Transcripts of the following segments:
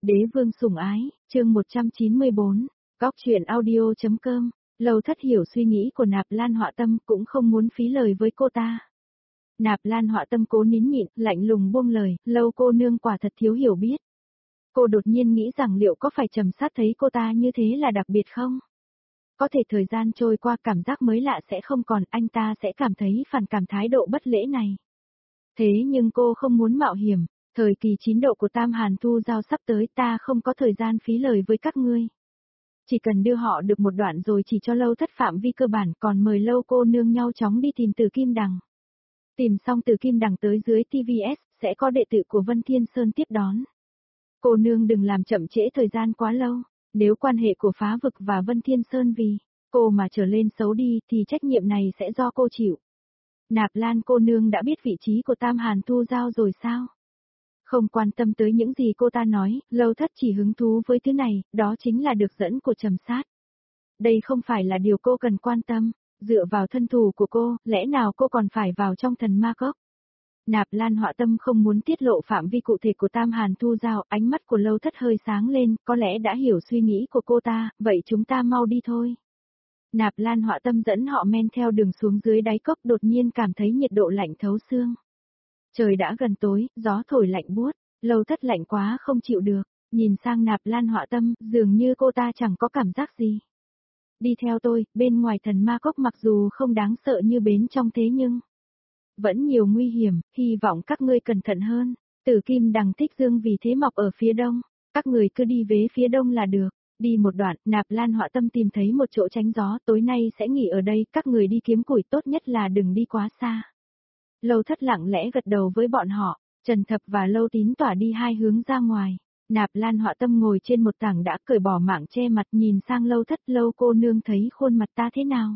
Đế vương sủng ái, chương 194, góc truyện audio.com, Lâu Thất hiểu suy nghĩ của Nạp Lan Họa Tâm cũng không muốn phí lời với cô ta. Nạp Lan Họa Tâm cố nín nhịn, lạnh lùng buông lời, Lâu cô nương quả thật thiếu hiểu biết. Cô đột nhiên nghĩ rằng liệu có phải Trầm Sát thấy cô ta như thế là đặc biệt không? Có thể thời gian trôi qua cảm giác mới lạ sẽ không còn, anh ta sẽ cảm thấy phản cảm thái độ bất lễ này. Thế nhưng cô không muốn mạo hiểm. Thời kỳ 9 độ của Tam Hàn Thu Giao sắp tới, ta không có thời gian phí lời với các ngươi. Chỉ cần đưa họ được một đoạn rồi chỉ cho Lâu Thất phạm vi cơ bản, còn mời Lâu cô nương nhau chóng đi tìm Từ Kim Đằng. Tìm xong Từ Kim Đằng tới dưới TVS, sẽ có đệ tử của Vân Thiên Sơn tiếp đón. Cô nương đừng làm chậm trễ thời gian quá lâu, nếu quan hệ của Phá Vực và Vân Thiên Sơn vì cô mà trở lên xấu đi thì trách nhiệm này sẽ do cô chịu. Nạp Lan cô nương đã biết vị trí của Tam Hàn Thu Giao rồi sao? Không quan tâm tới những gì cô ta nói, Lâu Thất chỉ hứng thú với thứ này, đó chính là được dẫn của Trầm Sát. Đây không phải là điều cô cần quan tâm, dựa vào thân thủ của cô, lẽ nào cô còn phải vào trong thần ma cốc? Nạp Lan Họa Tâm không muốn tiết lộ phạm vi cụ thể của Tam Hàn Thu Giao, ánh mắt của Lâu Thất hơi sáng lên, có lẽ đã hiểu suy nghĩ của cô ta, vậy chúng ta mau đi thôi. Nạp Lan Họa Tâm dẫn họ men theo đường xuống dưới đáy cốc, đột nhiên cảm thấy nhiệt độ lạnh thấu xương. Trời đã gần tối, gió thổi lạnh buốt, Lâu Thất lạnh quá không chịu được, nhìn sang Nạp Lan Họa Tâm, dường như cô ta chẳng có cảm giác gì. Đi theo tôi, bên ngoài thần ma cốc mặc dù không đáng sợ như bên trong thế nhưng vẫn nhiều nguy hiểm, hy vọng các ngươi cẩn thận hơn. Tử Kim Đằng Thích Dương vì thế mọc ở phía đông, các người cứ đi về phía đông là được. Đi một đoạn, Nạp Lan Họa Tâm tìm thấy một chỗ tránh gió, tối nay sẽ nghỉ ở đây, các người đi kiếm củi, tốt nhất là đừng đi quá xa. Lâu Thất lặng lẽ gật đầu với bọn họ, Trần Thập và Lâu Tín tỏa đi hai hướng ra ngoài. Nạp Lan Họa Tâm ngồi trên một tảng đã cởi bỏ mảng che mặt, nhìn sang Lâu Thất, Lâu cô nương thấy khuôn mặt ta thế nào?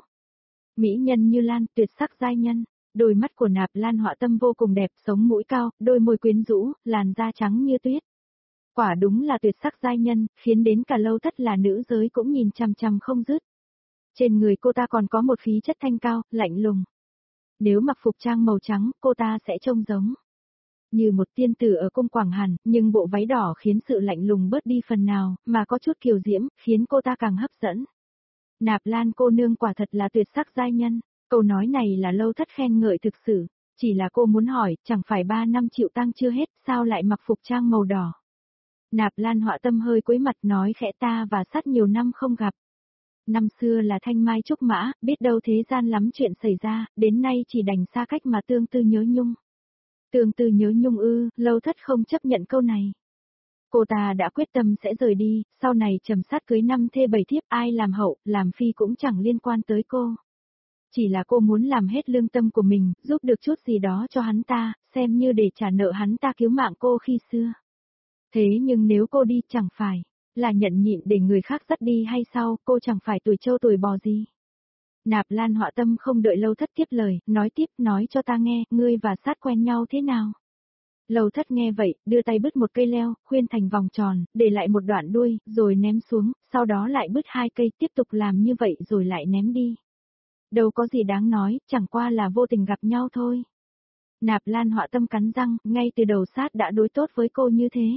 Mỹ nhân như lan, tuyệt sắc giai nhân. Đôi mắt của Nạp Lan Họa Tâm vô cùng đẹp, sống mũi cao, đôi môi quyến rũ, làn da trắng như tuyết. Quả đúng là tuyệt sắc giai nhân, khiến đến cả Lâu Thất là nữ giới cũng nhìn chằm chằm không dứt. Trên người cô ta còn có một khí chất thanh cao, lạnh lùng. Nếu mặc phục trang màu trắng, cô ta sẽ trông giống như một tiên tử ở cung Quảng Hàn, nhưng bộ váy đỏ khiến sự lạnh lùng bớt đi phần nào, mà có chút kiều diễm, khiến cô ta càng hấp dẫn. Nạp Lan cô nương quả thật là tuyệt sắc giai nhân. Câu nói này là Lâu Thất khen ngợi thực sự, chỉ là cô muốn hỏi, chẳng phải 3 năm chịu tang chưa hết, sao lại mặc phục trang màu đỏ? Nạp Lan Họa Tâm hơi cúi mặt nói khẽ, ta và Sát nhiều năm không gặp. Năm xưa là thanh mai trúc mã, biết đâu thế gian lắm chuyện xảy ra, đến nay chỉ đành xa cách mà tương tư nhớ nhung. Tương tư nhớ nhung ư? Lâu Thất không chấp nhận câu này. Cô ta đã quyết tâm sẽ rời đi, sau này Trầm Sát cưới 5 thê 7 thiếp, ai làm hậu, làm phi cũng chẳng liên quan tới cô. Chỉ là cô muốn làm hết lương tâm của mình, giúp được chút gì đó cho hắn ta, xem như để trả nợ hắn ta cứu mạng cô khi xưa. Thế nhưng nếu cô đi chẳng phải là nhận nhịn để người khác dắt đi hay sao, cô chẳng phải tuổi trâu tuổi bò gì. Nạp Lan Họa Tâm không đợi Lâu Thất tiếp lời, nói tiếp, nói cho ta nghe, ngươi và Sát quen nhau thế nào? Lâu Thất nghe vậy, đưa tay bứt một cây leo, khuyên thành vòng tròn, để lại một đoạn đuôi, rồi ném xuống, sau đó lại bứt 2 cây, tiếp tục làm như vậy rồi lại ném đi. Đâu có gì đáng nói, chẳng qua là vô tình gặp nhau thôi. Nạp Lan Họa Tâm cắn răng, ngay từ đầu Sát đã đối tốt với cô như thế.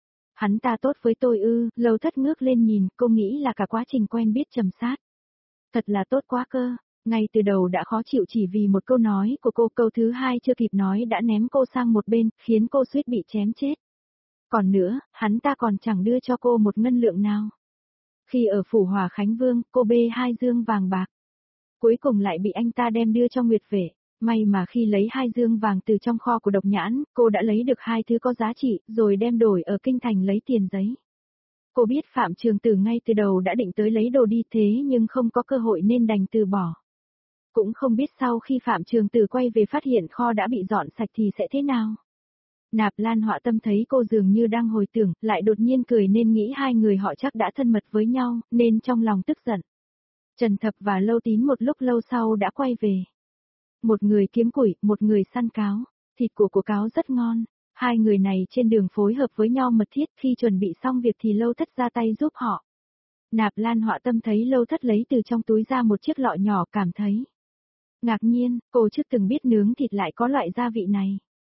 Hắn ta tốt với tôi ư? Lâu Thất ngước lên nhìn, cô nghĩ là cả quá trình quen biết Trầm Sát. Thật là tốt quá cơ, ngay từ đầu đã khó chịu chỉ vì một câu nói của cô, câu thứ hai chưa kịp nói đã ném cô sang một bên, khiến cô suýt bị chém chết. Còn nữa, hắn ta còn chẳng đưa cho cô một ngân lượng nào. Khi ở phủ Hòa Khánh Vương, cô bê 2 dương vàng bạc. Cuối cùng lại bị anh ta đem đưa cho Nguyệt Vệ. May mà khi lấy 2 dương vàng từ trong kho của Độc Nhãn, cô đã lấy được 2 thứ có giá trị, rồi đem đổi ở kinh thành lấy tiền giấy. Cô biết Phạm Trường Tử ngay từ đầu đã định tới lấy đồ đi thế nhưng không có cơ hội nên đành từ bỏ. Cũng không biết sau khi Phạm Trường Tử quay về phát hiện kho đã bị dọn sạch thì sẽ thế nào. Nạp Lan Họa Tâm thấy cô dường như đang hồi tưởng, lại đột nhiên cười nên nghĩ hai người họ chắc đã thân mật với nhau, nên trong lòng tức giận. Trần Thập và Lâu Tín một lúc lâu sau đã quay về. Một người kiếm củi, một người săn cáo, thịt của cáo rất ngon. Hai người này trên đường phối hợp với nhau mật thiết, khi chuẩn bị xong việc thì Lâu Thất ra tay giúp họ. Nạp Lan Họa Tâm thấy Lâu Thất lấy từ trong túi ra một chiếc lọ nhỏ, cảm thấy ngạc nhiên, cô chưa từng biết nướng thịt lại có loại gia vị này.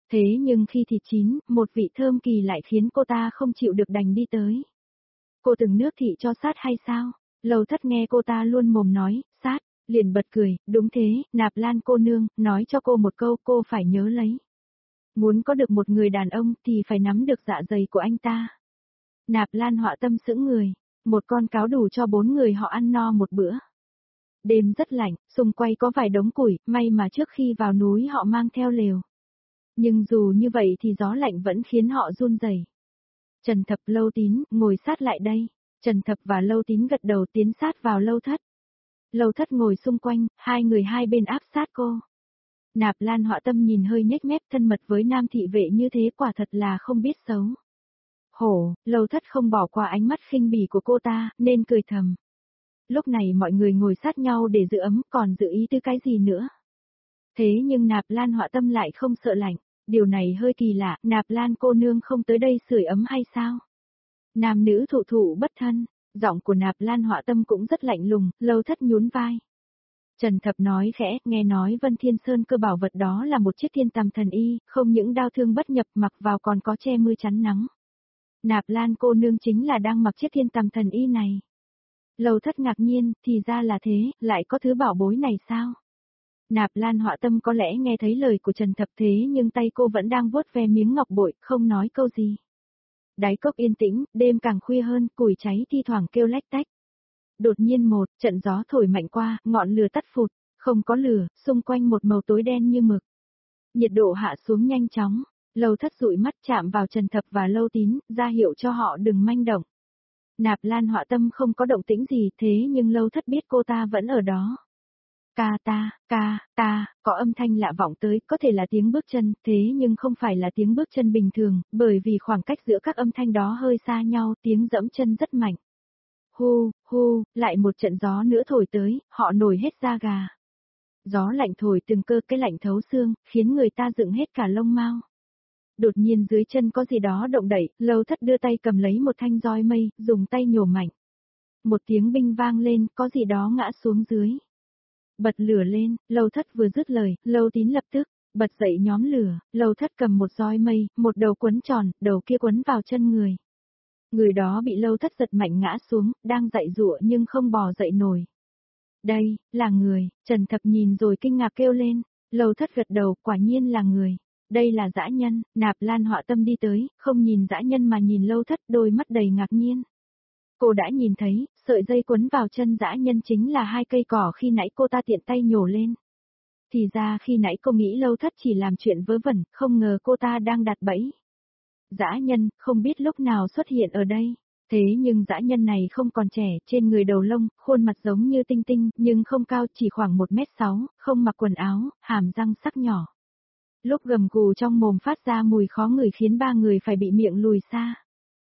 Thế nhưng khi thịt chín, một vị thơm kỳ lại khiến cô ta không chịu được đành đi tới. Cô từng nước thị cho sát hay sao? Lâu Thất nghe cô ta luôn mồm nói, sát, liền bật cười, đúng thế, Nạp Lan cô nương, nói cho cô một câu cô phải nhớ lấy. Muốn có được một người đàn ông thì phải nắm được dạ dày của anh ta. Nạp Lan Họa Tâm sững người, một con cáo đủ cho 4 người họ ăn no một bữa. Đêm rất lạnh, xung quanh có vài đống củi, may mà trước khi vào núi họ mang theo lều. Nhưng dù như vậy thì gió lạnh vẫn khiến họ run rẩy. Trần Thập, Lâu Tín, ngồi sát lại đây. Trần Thập và Lâu Tín gật đầu tiến sát vào Lâu Thất. Lâu Thất ngồi xung quanh, hai người hai bên áp sát cô. Nạp Lan Họa Tâm nhìn hơi nhếch mép thân mật với nam thị vệ như thế quả thật là không biết xấu. Hổ, Lâu Thất không bỏ qua ánh mắt khinh bỉ của cô ta, nên cười thầm. Lúc này mọi người ngồi sát nhau để giữ ấm, còn giữ ý tư cái gì nữa. Thế nhưng Nạp Lan Họa Tâm lại không sợ lạnh, điều này hơi kỳ lạ, Nạp Lan cô nương không tới đây sưởi ấm hay sao? Nam nữ thụ thụ bất thân, giọng của Nạp Lan Họa Tâm cũng rất lạnh lùng, Lâu Thất nhún vai. Trần Thập nói khẽ, nghe nói Vân Thiên Sơn cơ bảo vật đó là một chiếc thiên tầm thần y, không những đao thương bất nhập mặc vào còn có che mưa chắn nắng. Nạp Lan cô nương chính là đang mặc chiếc thiên tầm thần y này. Lâu Thất ngạc nhiên, thì ra là thế, lại có thứ bảo bối này sao? Nạp Lan Họa Tâm có lẽ nghe thấy lời của Trần Thập thế nhưng tay cô vẫn đang vuốt ve miếng ngọc bội, không nói câu gì. Đáy cốc yên tĩnh, đêm càng khuya hơn, củi cháy thi thoảng kêu lách tách. Đột nhiên một trận gió thổi mạnh qua, ngọn lửa tắt phụt, không có lửa, xung quanh một màu tối đen như mực. Nhiệt độ hạ xuống nhanh chóng, Lâu Thất dụi mắt chạm vào Trần Thập và Lâu Tín, ra hiệu cho họ đừng manh động. Nạp Lan Họa Tâm không có động tĩnh gì thế nhưng Lâu Thất biết cô ta vẫn ở đó. Có âm thanh lạ vọng tới, có thể là tiếng bước chân, thế nhưng không phải là tiếng bước chân bình thường, bởi vì khoảng cách giữa các âm thanh đó hơi xa nhau, tiếng dẫm chân rất mạnh. Hu, lại một trận gió nữa thổi tới, họ nổi hết da gà. Gió lạnh thổi từng cơ cái lạnh thấu xương, khiến người ta dựng hết cả lông mao. Đột nhiên dưới chân có gì đó động đậy, Lâu Thất đưa tay cầm lấy một thanh roi mây, dùng tay nhổ mạnh. Một tiếng binh vang lên, có gì đó ngã xuống dưới. Bật lửa lên, Lâu Thất vừa dứt lời, Lâu Tín lập tức bật dậy nhóm lửa, Lâu Thất cầm một roi mây, một đầu quấn tròn, đầu kia quấn vào chân người. Người đó bị Lâu Thất giật mạnh ngã xuống, đang dậy dụa nhưng không bò dậy nổi. Đây, là người, Trần Thập nhìn rồi kinh ngạc kêu lên, Lâu Thất gật đầu, quả nhiên là người. Đây là dã nhân, Nạp Lan Họa Tâm đi tới, không nhìn dã nhân mà nhìn Lâu Thất, đôi mắt đầy ngạc nhiên. Cô đã nhìn thấy, sợi dây quấn vào chân dã nhân chính là 2 cây cỏ khi nãy cô ta tiện tay nhổ lên. Thì ra khi nãy cô nghĩ Lâu Thất chỉ làm chuyện vớ vẩn, không ngờ cô ta đang đặt bẫy. Dã nhân, không biết lúc nào xuất hiện ở đây. Thế nhưng dã nhân này không còn trẻ, trên người đầu lông, khuôn mặt giống như tinh tinh, nhưng không cao, chỉ khoảng 1m6, không mặc quần áo, hàm răng sắc nhỏ. Lúc gầm gù trong mồm phát ra mùi khó ngửi khiến 3 người phải bị miệng lùi xa.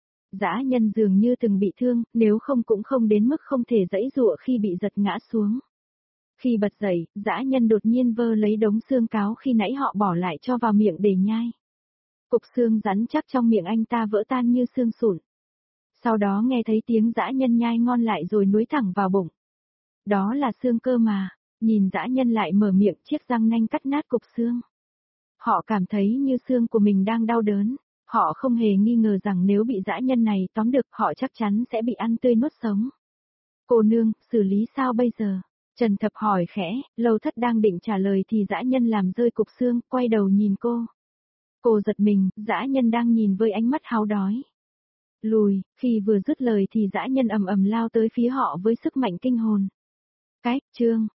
Dã nhân dường như từng bị thương, nếu không cũng không đến mức không thể giãy giụa khi bị giật ngã xuống. Khi bật dậy, dã nhân đột nhiên vơ lấy đống xương cáo khi nãy họ bỏ lại cho vào miệng để nhai. Cục xương rắn chắc trong miệng anh ta vỡ tan như xương sụn. Sau đó nghe thấy tiếng dã nhân nhai ngon lại rồi nuốt thẳng vào bụng. Đó là xương cơ mà, nhìn dã nhân lại mở miệng chiếc răng nanh cắt nát cục xương. Họ cảm thấy như xương của mình đang đau đớn. Họ không hề nghi ngờ rằng nếu bị dã nhân này tóm được họ chắc chắn sẽ bị ăn tươi nuốt sống. Cô nương, xử lý sao bây giờ? Trần Thập hỏi khẽ, Lâu Thất đang định trả lời thì dã nhân làm rơi cục xương, quay đầu nhìn cô. Cô giật mình, dã nhân đang nhìn với ánh mắt háo đói. Lùi, khi vừa dứt lời thì dã nhân ầm ầm lao tới phía họ với sức mạnh kinh hồn. Chương